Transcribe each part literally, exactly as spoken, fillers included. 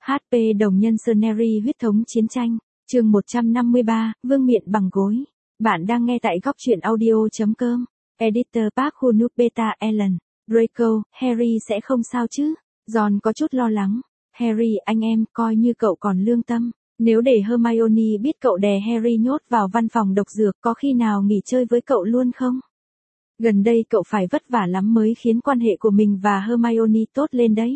hát pê đồng nhân Scenery huyết thống chiến tranh, chương một trăm năm mươi ba, vương miện bằng gối. Bạn đang nghe tại góc truyện audio chấm com. Editor Park Hunuk Beta Ellen, Draco, Harry sẽ không sao chứ? Ron có chút lo lắng. Harry anh em, coi như cậu còn lương tâm. Nếu để Hermione biết cậu đè Harry nhốt vào văn phòng độc dược, có khi nào nghỉ chơi với cậu luôn không? Gần đây cậu phải vất vả lắm mới khiến quan hệ của mình và Hermione tốt lên đấy.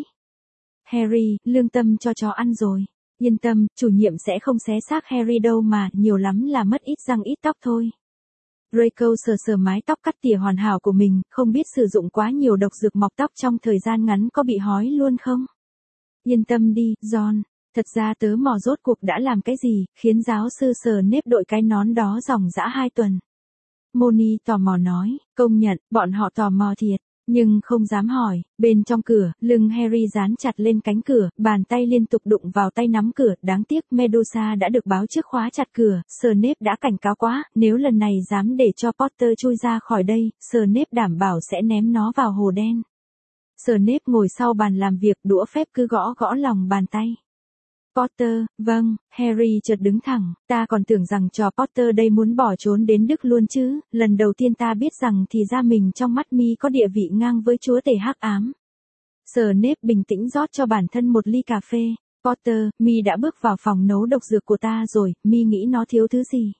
Harry, lương tâm cho chó ăn rồi. Yên tâm, chủ nhiệm sẽ không xé xác Harry đâu mà, nhiều lắm là mất ít răng ít tóc thôi. Draco sờ sờ mái tóc cắt tỉa hoàn hảo của mình, không biết sử dụng quá nhiều độc dược mọc tóc trong thời gian ngắn có bị hói luôn không? Yên tâm đi, Ron. Thật ra tớ mò rốt cuộc đã làm cái gì, khiến giáo sư sờ nếp đội cái nón đó dòng dã hai tuần. Moni tò mò nói, công nhận, bọn họ tò mò thiệt, nhưng không dám hỏi. Bên trong cửa, lưng Harry dán chặt lên cánh cửa, bàn tay liên tục đụng vào tay nắm cửa, đáng tiếc Medusa đã được báo trước khóa chặt cửa. Snape đã cảnh cáo quá, nếu lần này dám để cho Potter chui ra khỏi đây, Snape đảm bảo sẽ ném nó vào hồ đen. Snape ngồi sau bàn làm việc, đũa phép cứ gõ gõ lòng bàn tay. Potter, vâng, Harry chợt đứng thẳng, ta còn tưởng rằng trò Potter đây muốn bỏ trốn đến Đức luôn chứ, lần đầu tiên ta biết rằng thì ra mình trong mắt mi có địa vị ngang với chúa tể hắc ám. Snape bình tĩnh rót cho bản thân một ly cà phê. Potter, mi đã bước vào phòng nấu độc dược của ta rồi, mi nghĩ nó thiếu thứ gì?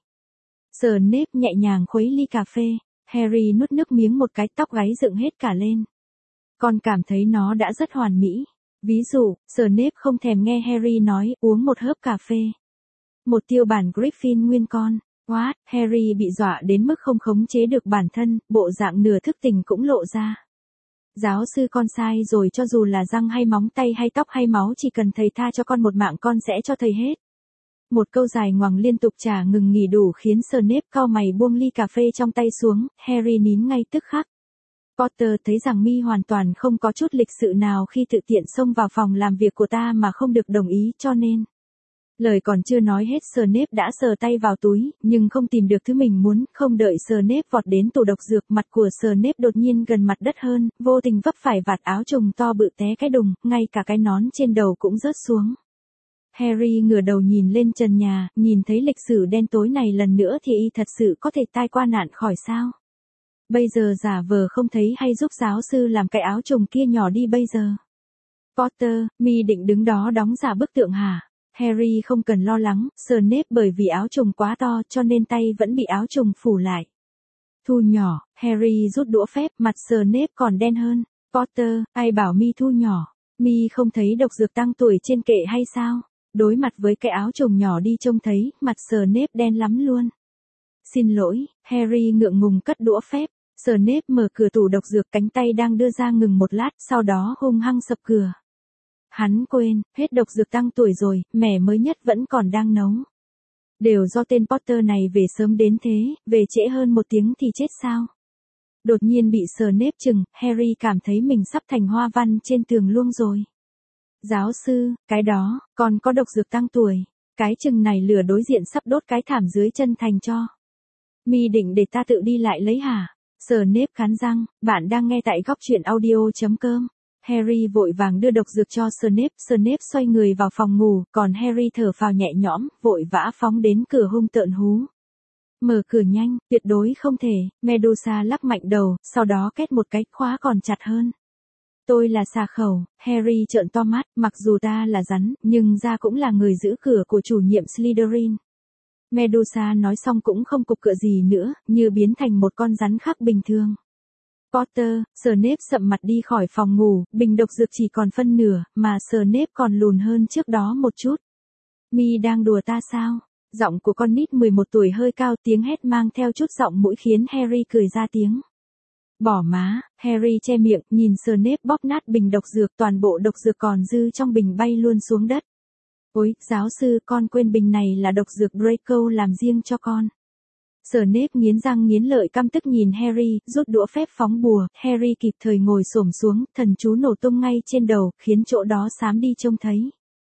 Snape nhẹ nhàng khuấy ly cà phê, Harry nuốt nước miếng một cái, tóc gáy dựng hết cả lên. Con cảm thấy nó đã rất hoàn mỹ. Ví dụ, Snape không thèm nghe Harry nói, uống một hớp cà phê. Một tiêu bản Griffin nguyên con. What? Harry bị dọa đến mức không khống chế được bản thân, bộ dạng nửa thức tỉnh cũng lộ ra. Giáo sư con sai rồi, cho dù là răng hay móng tay hay tóc hay máu, chỉ cần thầy tha cho con một mạng con sẽ cho thầy hết. Một câu dài ngoằng liên tục chả ngừng nghỉ đủ khiến Snape cau mày buông ly cà phê trong tay xuống, Harry nín ngay tức khắc. Potter thấy rằng mi hoàn toàn không có chút lịch sự nào khi tự tiện xông vào phòng làm việc của ta mà không được đồng ý, cho nên. Lời còn chưa nói hết, Snape đã sờ tay vào túi, nhưng không tìm được thứ mình muốn, không đợi Snape vọt đến tủ độc dược, mặt của Snape đột nhiên gần mặt đất hơn, vô tình vấp phải vạt áo trùng to bự té cái đùng, ngay cả cái nón trên đầu cũng rớt xuống. Harry ngửa đầu nhìn lên trần nhà, nhìn thấy lịch sử đen tối này lần nữa thì y thật sự có thể tai qua nạn khỏi sao? Bây giờ giả vờ không thấy hay giúp giáo sư làm cái áo trùng kia nhỏ đi bây giờ. Potter, mi định đứng đó đóng giả bức tượng hả? Harry không cần lo lắng, Snape bởi vì áo trùng quá to cho nên tay vẫn bị áo trùng phủ lại. Thu nhỏ, Harry rút đũa phép, mặt Snape còn đen hơn. Potter, ai bảo mi thu nhỏ? Mi không thấy độc dược tăng tuổi trên kệ hay sao? Đối mặt với cái áo trùng nhỏ đi trông thấy, mặt Snape đen lắm luôn. Xin lỗi, Harry ngượng ngùng cất đũa phép. Snape mở cửa tủ độc dược, cánh tay đang đưa ra ngừng một lát, sau đó hung hăng sập cửa. Hắn quên, hết độc dược tăng tuổi rồi, mẻ mới nhất vẫn còn đang nấu. Đều do tên Potter này về sớm đến thế, về trễ hơn một tiếng thì chết sao? Đột nhiên bị Snape chừng, Harry cảm thấy mình sắp thành hoa văn trên tường luôn rồi. Giáo sư, cái đó, còn có độc dược tăng tuổi. Cái chừng này lửa đối diện sắp đốt cái thảm dưới chân thành cho. Mi định để ta tự đi lại lấy hả? Snape cắn răng, bạn đang nghe tại góc truyện audio chấm com. Harry vội vàng đưa độc dược cho Snape, Snape xoay người vào phòng ngủ, còn Harry thở phào nhẹ nhõm, vội vã phóng đến cửa hung tợn hú. Mở cửa nhanh, tuyệt đối không thể, Medusa lắc mạnh đầu, sau đó két một cái, khóa còn chặt hơn. Tôi là xà khẩu, Harry trợn to mắt, mặc dù ta là rắn, nhưng ra cũng là người giữ cửa của chủ nhiệm Slytherin. Medusa nói xong cũng không cục cựa gì nữa, như biến thành một con rắn khác bình thường. Potter, Snape sậm mặt đi khỏi phòng ngủ, bình độc dược chỉ còn phân nửa, mà Snape còn lùn hơn trước đó một chút. Mi đang đùa ta sao? Giọng của con nít mười một tuổi hơi cao, tiếng hét mang theo chút giọng mũi khiến Harry cười ra tiếng. Bỏ má, Harry che miệng, nhìn Snape bóp nát bình độc dược, toàn bộ độc dược còn dư trong bình bay luôn xuống đất. Ôi, giáo sư, con quên bình này là độc dược Draco làm riêng cho con. Snape nghiến răng nghiến lợi căm tức nhìn Harry, rút đũa phép phóng bùa, Harry kịp thời ngồi xổm xuống, thần chú nổ tung ngay trên đầu, khiến chỗ đó xám đi trông thấy.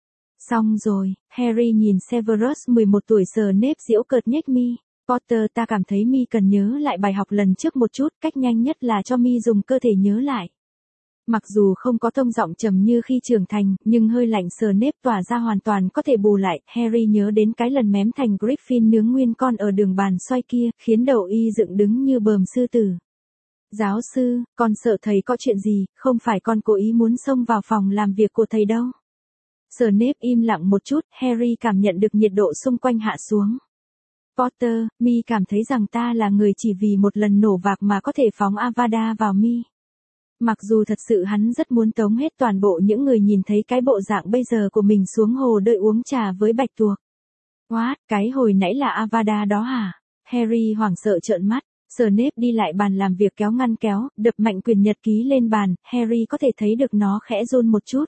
Xong rồi, Harry nhìn Severus mười một tuổi, Snape giễu cợt nhếch mi. Potter, ta cảm thấy mi cần nhớ lại bài học lần trước một chút, cách nhanh nhất là cho mi dùng cơ thể nhớ lại. Mặc dù không có tông giọng trầm như khi trưởng thành, nhưng hơi lạnh Snape tỏa ra hoàn toàn có thể bù lại. Harry nhớ đến cái lần mém thành Griffin nướng nguyên con ở đường bàn xoay kia, khiến đầu y dựng đứng như bờm sư tử. Giáo sư, con sợ thầy có chuyện gì, không phải con cố ý muốn xông vào phòng làm việc của thầy đâu. Snape im lặng một chút, Harry cảm nhận được nhiệt độ xung quanh hạ xuống. Potter, mi cảm thấy rằng ta là người chỉ vì một lần nổ vạc mà có thể phóng Avada vào mi. Mặc dù thật sự hắn rất muốn tống hết toàn bộ những người nhìn thấy cái bộ dạng bây giờ của mình xuống hồ đợi uống trà với bạch tuộc. What, cái hồi nãy là Avada đó hả? Harry hoảng sợ trợn mắt. Snape đi lại bàn làm việc kéo ngăn kéo, đập mạnh quyển nhật ký lên bàn, Harry có thể thấy được nó khẽ run một chút.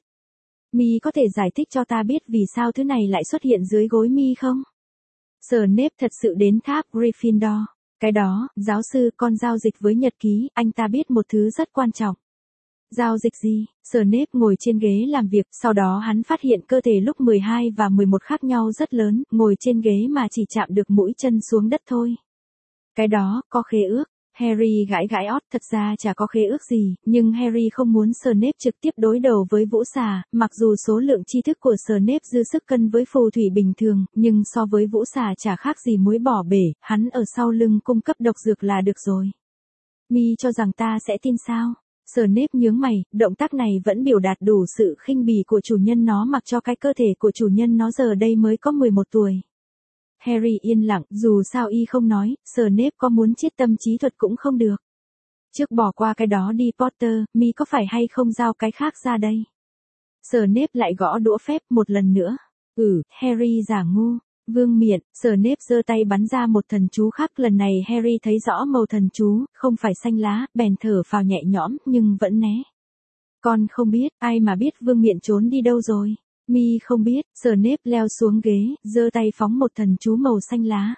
Mi có thể giải thích cho ta biết vì sao thứ này lại xuất hiện dưới gối mi không? Snape thật sự đến tháp Gryffindor. Cái đó, giáo sư, con giao dịch với nhật ký, anh ta biết một thứ rất quan trọng. Giao dịch gì? Snape ngồi trên ghế làm việc, sau đó hắn phát hiện cơ thể lúc mười hai và mười một khác nhau rất lớn, ngồi trên ghế mà chỉ chạm được mũi chân xuống đất thôi. Cái đó, có khế ước. Harry gãi gãi ót, thật ra chả có khế ước gì, nhưng Harry không muốn Snape trực tiếp đối đầu với Vũ Xà, mặc dù số lượng tri thức của Snape dư sức cân với phù thủy bình thường, nhưng so với Vũ Xà chả khác gì muối bỏ bể, hắn ở sau lưng cung cấp độc dược là được rồi. Mi cho rằng ta sẽ tin sao? Snape nhướng mày, động tác này vẫn biểu đạt đủ sự khinh bỉ của chủ nhân nó mặc cho cái cơ thể của chủ nhân nó giờ đây mới có mười một tuổi. Harry yên lặng, dù sao y không nói, Snape có muốn chiết tâm trí thuật cũng không được. Trước bỏ qua cái đó đi Potter, mi có phải hay không giao cái khác ra đây? Snape lại gõ đũa phép một lần nữa. Ừ, Harry giả ngu. Vương miện, Snape giơ tay bắn ra một thần chú khác, lần này Harry thấy rõ màu thần chú, không phải xanh lá, bèn thở phào nhẹ nhõm, nhưng vẫn né. Con không biết, ai mà biết Vương miện trốn đi đâu rồi? Mi không biết, Snape leo xuống ghế, giơ tay phóng một thần chú màu xanh lá.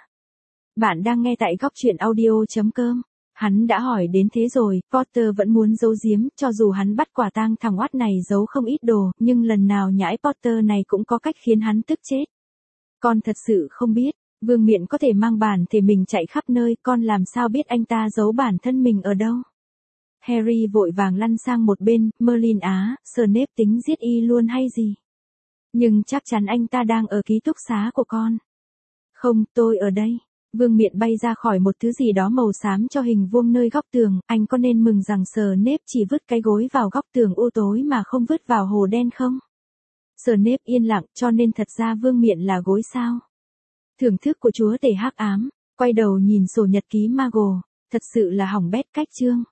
Bạn đang nghe tại góc truyện audio chấm com. Hắn đã hỏi đến thế rồi, Potter vẫn muốn giấu giếm, cho dù hắn bắt quả tang thằng oát này giấu không ít đồ, nhưng lần nào nhãi Potter này cũng có cách khiến hắn tức chết. Con thật sự không biết, Vương miện có thể mang bản thể mình chạy khắp nơi, con làm sao biết anh ta giấu bản thân mình ở đâu? Harry vội vàng lăn sang một bên, Merlin á, Snape tính giết y luôn hay gì? Nhưng chắc chắn anh ta đang ở ký túc xá của con. Không, tôi ở đây. Vương miện bay ra khỏi một thứ gì đó màu xám cho hình vuông nơi góc tường, anh có nên mừng rằng Snape chỉ vứt cái gối vào góc tường u tối mà không vứt vào hồ đen không? Snape yên lặng, cho nên thật ra vương miện là gối sao? Thưởng thức của chúa tể hắc ám, quay đầu nhìn sổ nhật ký Mago, thật sự là hỏng bét cách chương.